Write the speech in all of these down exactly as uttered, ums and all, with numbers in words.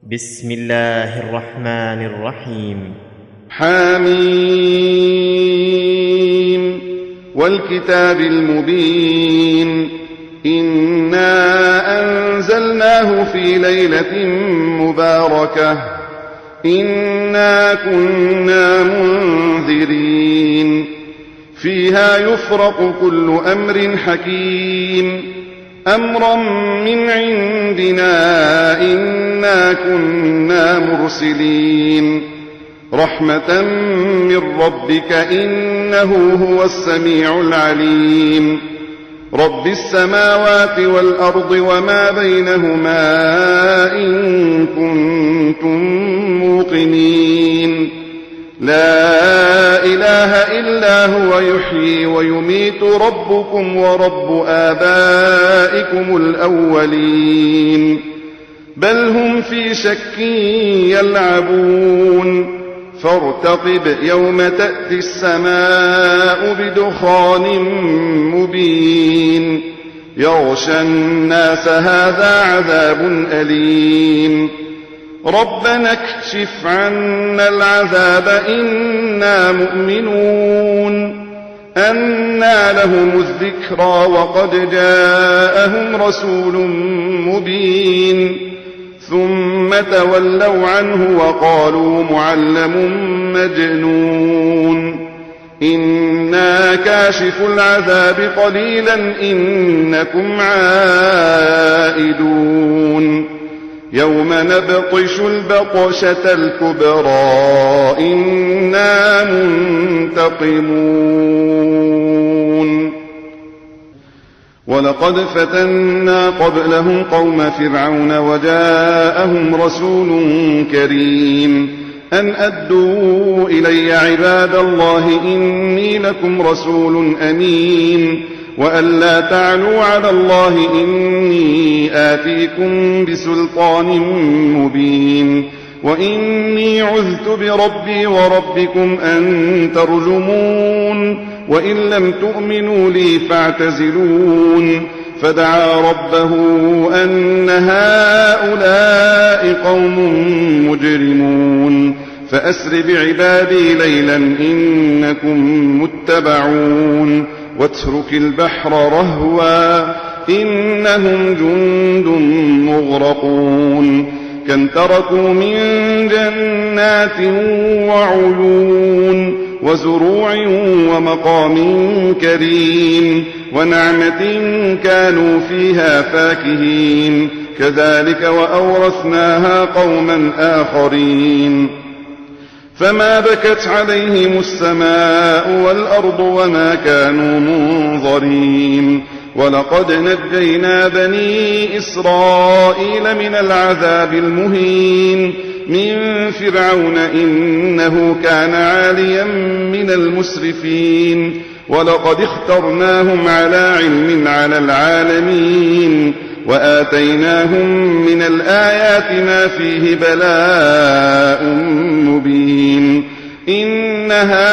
بسم الله الرحمن الرحيم. حميم والكتاب المبين إنا أنزلناه في ليلة مباركة إنا كنا منذرين فيها يفرق كل أمر حكيم أمرا من عندنا إنا كنا مرسلين رحمة من ربك إنه هو السميع العليم رب السماوات والأرض وما بينهما إن كنتم موقنين لا إله إلا هو يحيي ويميت ربكم ورب آبائكم الأولين بل هم في شك يلعبون فارتقب يوم تأتي السماء بدخان مبين يغشى الناس هذا عذاب أليم ربنا اكشف عنا العذاب إنا مؤمنون أنى لهم الذكرى وقد جاءهم رسول مبين ثم تولوا عنه وقالوا معلم مجنون إنا كاشف العذاب قليلا إنكم عائدون يوم نبطش البطشة الكبرى إنا منتقمون ولقد فتنا قبلهم قوم فرعون وجاءهم رسول كريم أن أدوا إلي عباد الله إني لكم رسول أمين وأن لا تعلوا على الله إني آتيكم بسلطان مبين وإني عذت بربي وربكم أن ترجمون وإن لم تؤمنوا لي فاعتزلون فدعا ربه أن هؤلاء قوم مجرمون فأسر بعبادي ليلا إنكم متبعون واترك البحر رهوا إنهم جند مغرقون كم تركوا من جنات وعيون وزروع ومقام كريم ونعمة كانوا فيها فاكهين كذلك وأورثناها قوما آخرين فما بكت عليهم السماء والأرض وما كانوا منظرين ولقد نجينا بني إسرائيل من العذاب المهين من فرعون إنه كان عاليا من المسرفين ولقد اخترناهم على علم على العالمين وآتيناهم من الآيات ما فيه بلاء مبين إن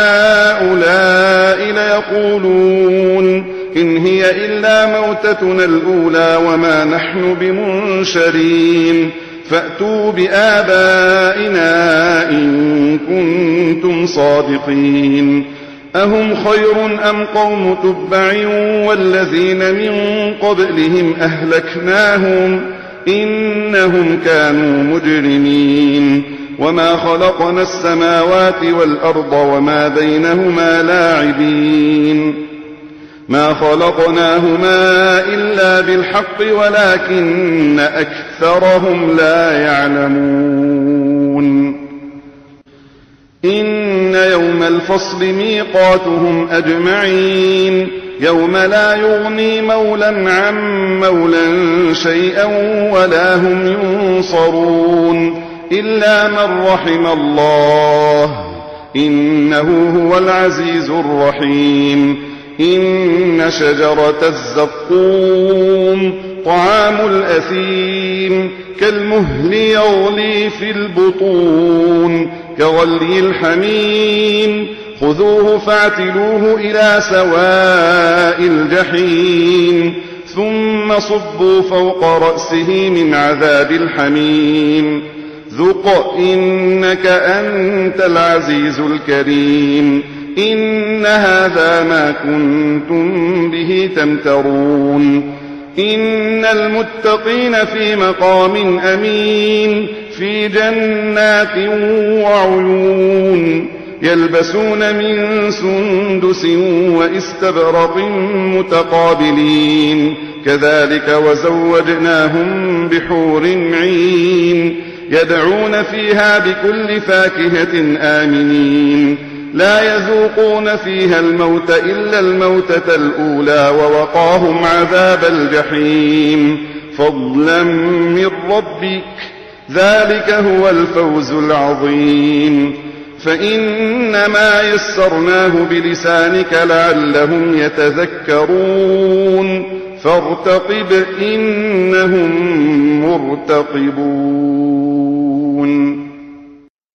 هؤلاء ليقولون إن هي إلا موتتنا الأولى وما نحن بمنشرين فأتوا بآبائنا إن كنتم صادقين أهم خير أم قوم تبع والذين من قبلهم أهلكناهم إنهم كانوا مجرمين وما خلقنا السماوات والأرض وما بينهما لاعبين ما خلقناهما إلا بالحق ولكن أكثرهم لا يعلمون إن يوم الفصل ميقاتهم أجمعين يوم لا يغني مولى عن مولى شيئا ولا هم ينصرون إلا من رحم الله إنه هو العزيز الرحيم إن شجرة الزقوم طعام الأثيم كالمهل يغلي في البطون كغلي الحميم خذوه فاعتلوه إلى سواء الجحيم ثم صبوا فوق رأسه من عذاب الحميم ذق إنك أنت العزيز الكريم إن هذا ما كنتم به تمترون إن المتقين في مقام أمين في جنات وعيون يلبسون من سندس وإستبرق متقابلين كذلك وزوجناهم بحور عين يدعون فيها بكل فاكهة آمنين لا يذوقون فيها الموت إلا الموتة الأولى ووقاهم عذاب الجحيم فضلا من ربك ذلك هو الفوز العظيم فإنما يسرناه بلسانك لعلهم يتذكرون فارتقب إنهم مرتقبون